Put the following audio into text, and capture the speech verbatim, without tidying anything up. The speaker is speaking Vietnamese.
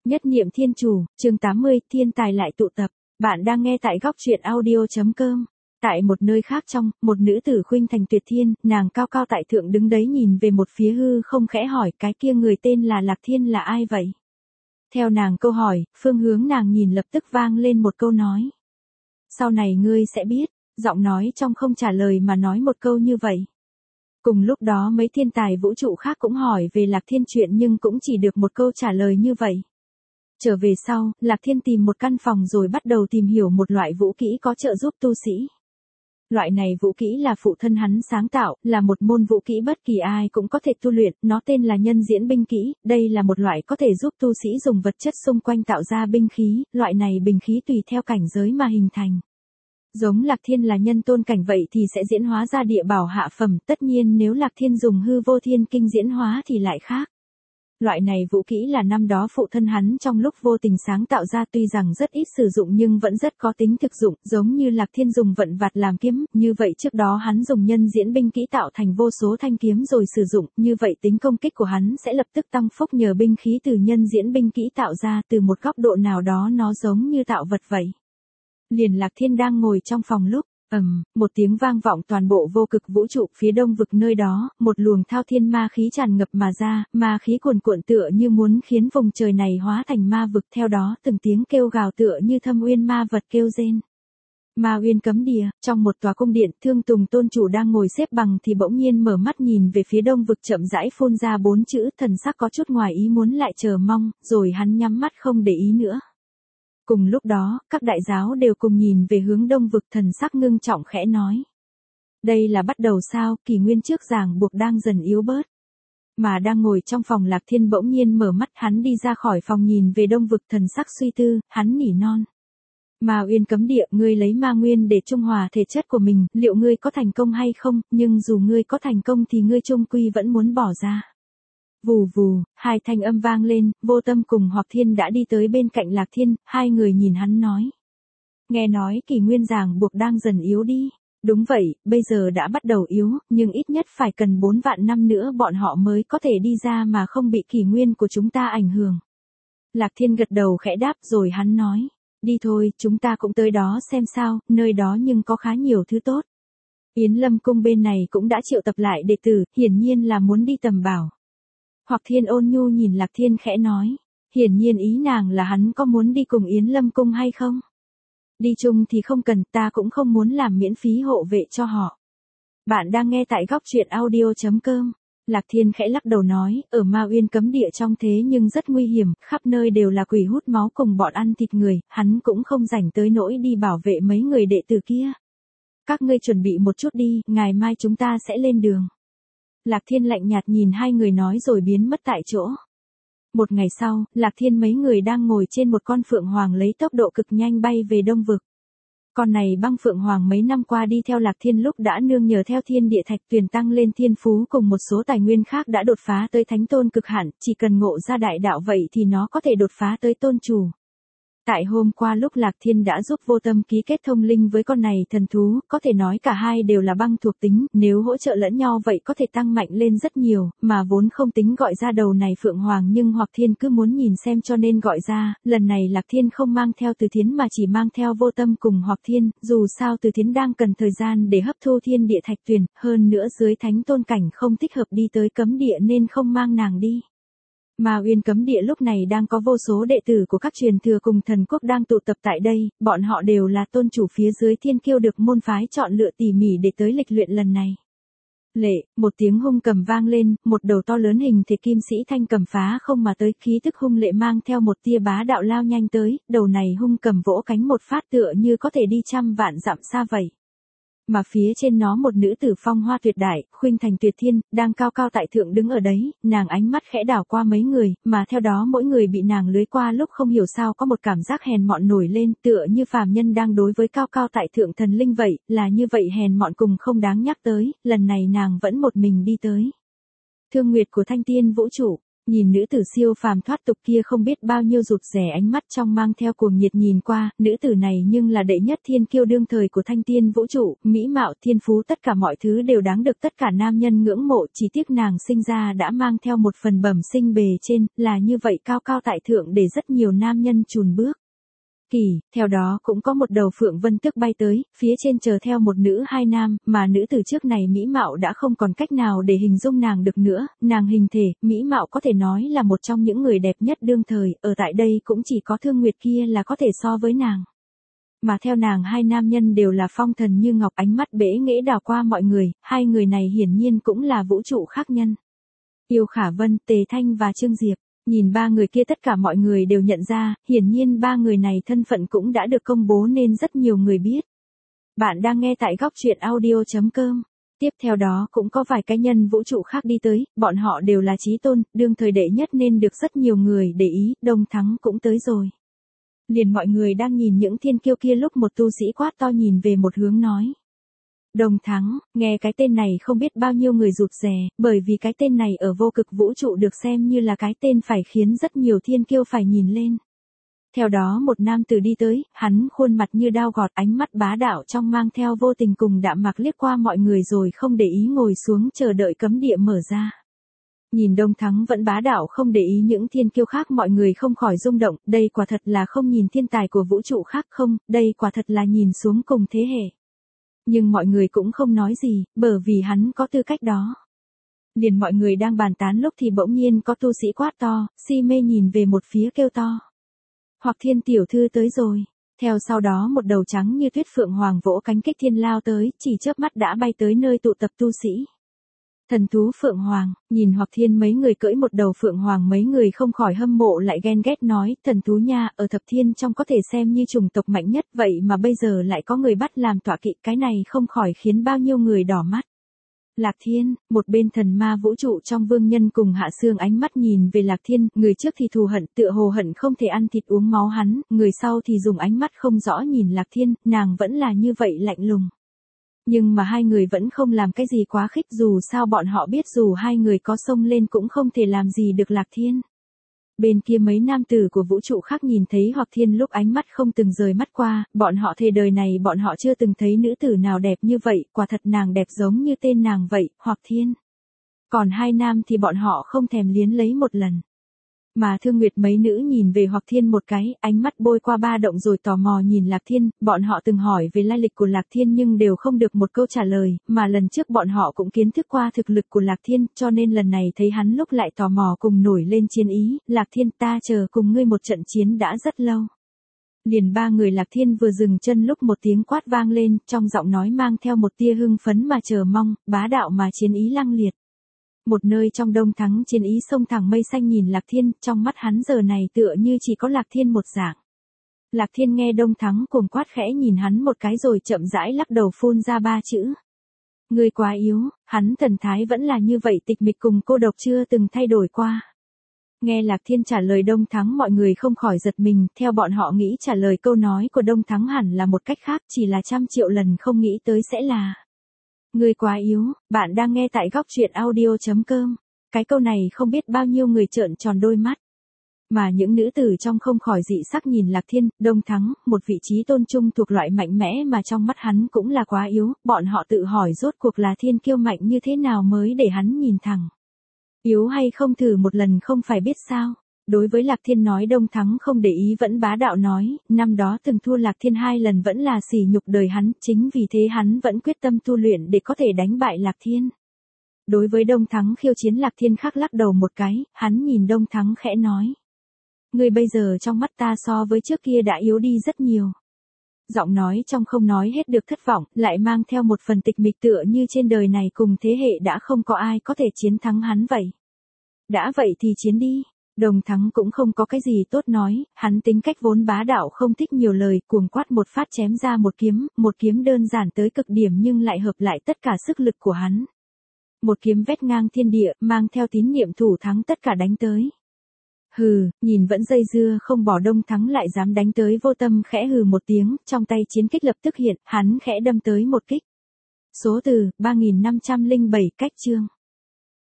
Nhất niệm thiên chủ, chương tám mươi, thiên tài lại tụ tập. Bạn đang nghe tại góc truyện audio.com. Tại một nơi khác trong, một nữ tử khuynh thành tuyệt thiên, nàng cao cao tại thượng đứng đấy nhìn về một phía hư không khẽ hỏi cái kia người tên là Lạc Thiên là ai vậy? Theo nàng câu hỏi, phương hướng nàng nhìn lập tức vang lên một câu nói. Sau này ngươi sẽ biết, giọng nói trong không trả lời mà nói một câu như vậy. Cùng lúc đó mấy thiên tài vũ trụ khác cũng hỏi về Lạc Thiên chuyện nhưng cũng chỉ được một câu trả lời như vậy. Trở về sau, Lạc Thiên tìm một căn phòng rồi bắt đầu tìm hiểu một loại vũ kỹ có trợ giúp tu sĩ. Loại này vũ kỹ là phụ thân hắn sáng tạo, là một môn vũ kỹ bất kỳ ai cũng có thể tu luyện, nó tên là nhân diễn binh kỹ, đây là một loại có thể giúp tu sĩ dùng vật chất xung quanh tạo ra binh khí, loại này binh khí tùy theo cảnh giới mà hình thành. Giống Lạc Thiên là nhân tôn cảnh vậy thì sẽ diễn hóa ra địa bảo hạ phẩm, tất nhiên nếu Lạc Thiên dùng hư vô thiên kinh diễn hóa thì lại khác. Loại này vũ kỹ là năm đó phụ thân hắn trong lúc vô tình sáng tạo ra tuy rằng rất ít sử dụng nhưng vẫn rất có tính thực dụng, giống như Lạc Thiên dùng vận vặt làm kiếm, như vậy trước đó hắn dùng nhân diễn binh kỹ tạo thành vô số thanh kiếm rồi sử dụng, như vậy tính công kích của hắn sẽ lập tức tăng phúc nhờ binh khí từ nhân diễn binh kỹ tạo ra, từ một góc độ nào đó nó giống như tạo vật vậy. Liền Lạc Thiên đang ngồi trong phòng lúc, ầm, um, một tiếng vang vọng toàn bộ vô cực vũ trụ phía đông vực nơi đó, một luồng thao thiên ma khí tràn ngập mà ra, ma khí cuồn cuộn tựa như muốn khiến vùng trời này hóa thành ma vực, theo đó từng tiếng kêu gào tựa như thâm uyên ma vật kêu rên. Ma uyên cấm địa, trong một tòa cung điện, Thương Tùng tôn chủ đang ngồi xếp bằng thì bỗng nhiên mở mắt nhìn về phía đông vực chậm rãi phun ra bốn chữ, thần sắc có chút ngoài ý muốn lại chờ mong, rồi hắn nhắm mắt không để ý nữa. Cùng lúc đó, các đại giáo đều cùng nhìn về hướng đông vực, thần sắc ngưng trọng khẽ nói. Đây là bắt đầu sao, kỷ nguyên trước ràng buộc đang dần yếu bớt. Mà đang ngồi trong phòng Lạc Thiên bỗng nhiên mở mắt, hắn đi ra khỏi phòng nhìn về đông vực, thần sắc suy tư, hắn nỉ non. Ma uyên cấm địa, ngươi lấy ma nguyên để trung hòa thể chất của mình, liệu ngươi có thành công hay không, nhưng dù ngươi có thành công thì ngươi chung quy vẫn muốn bỏ ra. Vù vù, hai thanh âm vang lên, Vô Tâm cùng Hoặc Thiên đã đi tới bên cạnh Lạc Thiên, hai người nhìn hắn nói. Nghe nói kỷ nguyên ràng buộc đang dần yếu đi. Đúng vậy, bây giờ đã bắt đầu yếu, nhưng ít nhất phải cần bốn vạn năm nữa bọn họ mới có thể đi ra mà không bị kỷ nguyên của chúng ta ảnh hưởng. Lạc Thiên gật đầu khẽ đáp rồi hắn nói. Đi thôi, chúng ta cũng tới đó xem sao, nơi đó nhưng có khá nhiều thứ tốt. Yến Lâm cung bên này cũng đã triệu tập lại đệ tử, hiển nhiên là muốn đi tầm bảo. Hoặc Thiên ôn nhu nhìn Lạc Thiên khẽ nói, hiển nhiên ý nàng là hắn có muốn đi cùng Yến Lâm cung hay không? Đi chung thì không cần, ta cũng không muốn làm miễn phí hộ vệ cho họ. Bạn đang nghe tại góc truyện audio.com. Lạc Thiên khẽ lắc đầu nói, ở Ma Uyên cấm địa trong thế nhưng rất nguy hiểm, khắp nơi đều là quỷ hút máu cùng bọn ăn thịt người, hắn cũng không rảnh tới nỗi đi bảo vệ mấy người đệ tử kia. Các ngươi chuẩn bị một chút đi, ngày mai chúng ta sẽ lên đường. Lạc Thiên lạnh nhạt nhìn hai người nói rồi biến mất tại chỗ. Một ngày sau, Lạc Thiên mấy người đang ngồi trên một con phượng hoàng lấy tốc độ cực nhanh bay về đông vực. Con này băng phượng hoàng mấy năm qua đi theo Lạc Thiên lúc đã nương nhờ theo thiên địa thạch tuyền tăng lên thiên phú cùng một số tài nguyên khác đã đột phá tới thánh tôn cực hạn, chỉ cần ngộ ra đại đạo vậy thì nó có thể đột phá tới tôn chủ. Tại hôm qua lúc Lạc Thiên đã giúp Vô Tâm ký kết thông linh với con này thần thú, có thể nói cả hai đều là băng thuộc tính, nếu hỗ trợ lẫn nhau vậy có thể tăng mạnh lên rất nhiều, mà vốn không tính gọi ra đầu này Phượng Hoàng nhưng Hoặc Thiên cứ muốn nhìn xem cho nên gọi ra, lần này Lạc Thiên không mang theo Từ Thiến mà chỉ mang theo Vô Tâm cùng Hoặc Thiên, dù sao Từ Thiến đang cần thời gian để hấp thu thiên địa thạch tuyền, hơn nữa dưới thánh tôn cảnh không thích hợp đi tới cấm địa nên không mang nàng đi. Ma Uyên cấm địa lúc này đang có vô số đệ tử của các truyền thừa cùng thần quốc đang tụ tập tại đây, bọn họ đều là tôn chủ phía dưới thiên kiêu được môn phái chọn lựa tỉ mỉ để tới lịch luyện lần này. Lệ, một tiếng hung cầm vang lên, một đầu to lớn hình thể kim sĩ thanh cầm phá không mà tới, khí tức hung lệ mang theo một tia bá đạo lao nhanh tới, đầu này hung cầm vỗ cánh một phát tựa như có thể đi trăm vạn dặm xa vậy. Mà phía trên nó một nữ tử phong hoa tuyệt đại, khuynh thành tuyệt thiên, đang cao cao tại thượng đứng ở đấy, nàng ánh mắt khẽ đảo qua mấy người, mà theo đó mỗi người bị nàng lưới qua lúc không hiểu sao có một cảm giác hèn mọn nổi lên, tựa như phàm nhân đang đối với cao cao tại thượng thần linh vậy, là như vậy hèn mọn cùng không đáng nhắc tới, lần này nàng vẫn một mình đi tới. Thương Nguyệt của Thanh Tiên vũ trụ. Nhìn nữ tử siêu phàm thoát tục kia không biết bao nhiêu rụt rè ánh mắt trong mang theo cuồng nhiệt nhìn qua, nữ tử này nhưng là đệ nhất thiên kiêu đương thời của thanh tiên vũ trụ, mỹ mạo thiên phú tất cả mọi thứ đều đáng được tất cả nam nhân ngưỡng mộ, chỉ tiếc nàng sinh ra đã mang theo một phần bẩm sinh bề trên, là như vậy cao cao tại thượng để rất nhiều nam nhân chùn bước. Kỳ, theo đó cũng có một đầu phượng vân tước bay tới, phía trên chờ theo một nữ hai nam, mà nữ tử trước này mỹ mạo đã không còn cách nào để hình dung nàng được nữa, nàng hình thể, mỹ mạo có thể nói là một trong những người đẹp nhất đương thời, ở tại đây cũng chỉ có Thương Nguyệt kia là có thể so với nàng. Mà theo nàng hai nam nhân đều là phong thần như ngọc, ánh mắt bẽ nghễ đảo qua mọi người, hai người này hiển nhiên cũng là vũ trụ khác nhân. Yêu Khả Vân, Tề Thanh và Trương Diệp. Nhìn ba người kia tất cả mọi người đều nhận ra, hiển nhiên ba người này thân phận cũng đã được công bố nên rất nhiều người biết. Bạn đang nghe tại góc truyện audio chấm com. Tiếp theo đó cũng có vài cá nhân vũ trụ khác đi tới, bọn họ đều là chí tôn, đương thời đệ nhất nên được rất nhiều người để ý, Đông Thắng cũng tới rồi. Liền mọi người đang nhìn những thiên kiêu kia lúc một tu sĩ quát to nhìn về một hướng nói. Đông Thắng, nghe cái tên này không biết bao nhiêu người rụt rè, bởi vì cái tên này ở vô cực vũ trụ được xem như là cái tên phải khiến rất nhiều thiên kiêu phải nhìn lên. Theo đó một nam tử đi tới, hắn khuôn mặt như đao gọt, ánh mắt bá đạo trong mang theo vô tình cùng đạm mạc liếc qua mọi người rồi không để ý ngồi xuống chờ đợi cấm địa mở ra. Nhìn Đông Thắng vẫn bá đạo không để ý những thiên kiêu khác, mọi người không khỏi rung động, đây quả thật là không nhìn thiên tài của vũ trụ khác không, đây quả thật là nhìn xuống cùng thế hệ. Nhưng mọi người cũng không nói gì, bởi vì hắn có tư cách đó. Liền mọi người đang bàn tán lúc thì bỗng nhiên có tu sĩ quát to, si mê nhìn về một phía kêu to. Hoặc Thiên tiểu thư tới rồi. Theo sau đó một đầu trắng như tuyết phượng hoàng vỗ cánh kích thiên lao tới, chỉ chớp mắt đã bay tới nơi tụ tập tu sĩ. Thần thú phượng hoàng, nhìn Hoặc Thiên mấy người cưỡi một đầu phượng hoàng, mấy người không khỏi hâm mộ lại ghen ghét nói, thần thú nha, ở thập thiên trong có thể xem như chủng tộc mạnh nhất, vậy mà bây giờ lại có người bắt làm tọa kỵ, cái này không khỏi khiến bao nhiêu người đỏ mắt. Lạc Thiên, một bên thần ma vũ trụ trong vương nhân cùng Hạ Sương ánh mắt nhìn về Lạc Thiên, người trước thì thù hận, tựa hồ hận không thể ăn thịt uống máu hắn, người sau thì dùng ánh mắt không rõ nhìn Lạc Thiên, nàng vẫn là như vậy lạnh lùng. Nhưng mà hai người vẫn không làm cái gì quá khích, dù sao bọn họ biết dù hai người có xông lên cũng không thể làm gì được Lạc Thiên. Bên kia mấy nam tử của vũ trụ khác nhìn thấy Hoặc Thiên lúc ánh mắt không từng rời mắt qua, bọn họ thề đời này bọn họ chưa từng thấy nữ tử nào đẹp như vậy, quả thật nàng đẹp giống như tên nàng vậy, Hoặc Thiên. Còn hai nam thì bọn họ không thèm liến lấy một lần. Mà Thương Nguyệt mấy nữ nhìn về Hoặc Thiên một cái, ánh mắt bôi qua ba động rồi tò mò nhìn Lạc Thiên, bọn họ từng hỏi về lai lịch của Lạc Thiên nhưng đều không được một câu trả lời, mà lần trước bọn họ cũng kiến thức qua thực lực của Lạc Thiên, cho nên lần này thấy hắn lúc lại tò mò cùng nổi lên chiến ý, Lạc Thiên ta chờ cùng ngươi một trận chiến đã rất lâu. Liền ba người Lạc Thiên vừa dừng chân lúc một tiếng quát vang lên, trong giọng nói mang theo một tia hưng phấn mà chờ mong, bá đạo mà chiến ý lăng liệt. Một nơi trong Đông Thắng chiến ý sông thẳng mây xanh nhìn Lạc Thiên, trong mắt hắn giờ này tựa như chỉ có Lạc Thiên một dạng. Lạc Thiên nghe Đông Thắng cuồng quát khẽ nhìn hắn một cái rồi chậm rãi lắc đầu phun ra ba chữ. Ngươi quá yếu, hắn thần thái vẫn là như vậy, tịch mịch cùng cô độc chưa từng thay đổi qua. Nghe Lạc Thiên trả lời Đông Thắng mọi người không khỏi giật mình, theo bọn họ nghĩ trả lời câu nói của Đông Thắng hẳn là một cách khác, chỉ là trăm triệu lần không nghĩ tới sẽ là. Ngươi quá yếu, bạn đang nghe tại góc truyện audio chấm com. Cái câu này không biết bao nhiêu người trợn tròn đôi mắt. Mà những nữ tử trong không khỏi dị sắc nhìn Lạc Thiên, Đông Thắng, một vị trí tôn trung thuộc loại mạnh mẽ mà trong mắt hắn cũng là quá yếu, bọn họ tự hỏi rốt cuộc là thiên kiêu mạnh như thế nào mới để hắn nhìn thẳng. Yếu hay không thử một lần không phải biết sao. Đối với Lạc Thiên nói Đông Thắng không để ý vẫn bá đạo nói, năm đó từng thua Lạc Thiên hai lần vẫn là sỉ nhục đời hắn, chính vì thế hắn vẫn quyết tâm tu luyện để có thể đánh bại Lạc Thiên. Đối với Đông Thắng khiêu chiến Lạc Thiên khắc lắc đầu một cái, hắn nhìn Đông Thắng khẽ nói. Ngươi bây giờ trong mắt ta so với trước kia đã yếu đi rất nhiều. Giọng nói trong không nói hết được thất vọng, lại mang theo một phần tịch mịch tựa như trên đời này cùng thế hệ đã không có ai có thể chiến thắng hắn vậy. Đã vậy thì chiến đi. Đông Thắng cũng không có cái gì tốt nói, hắn tính cách vốn bá đạo không thích nhiều lời, cuồng quát một phát chém ra một kiếm, một kiếm đơn giản tới cực điểm nhưng lại hợp lại tất cả sức lực của hắn. Một kiếm vét ngang thiên địa, mang theo tín niệm thủ thắng tất cả đánh tới. Hừ, nhìn vẫn dây dưa không bỏ Đông Thắng lại dám đánh tới vô tâm khẽ hừ một tiếng, trong tay chiến kích lập tức hiện, hắn khẽ đâm tới một kích. Số từ, ba nghìn năm trăm lẻ bảy cách chương.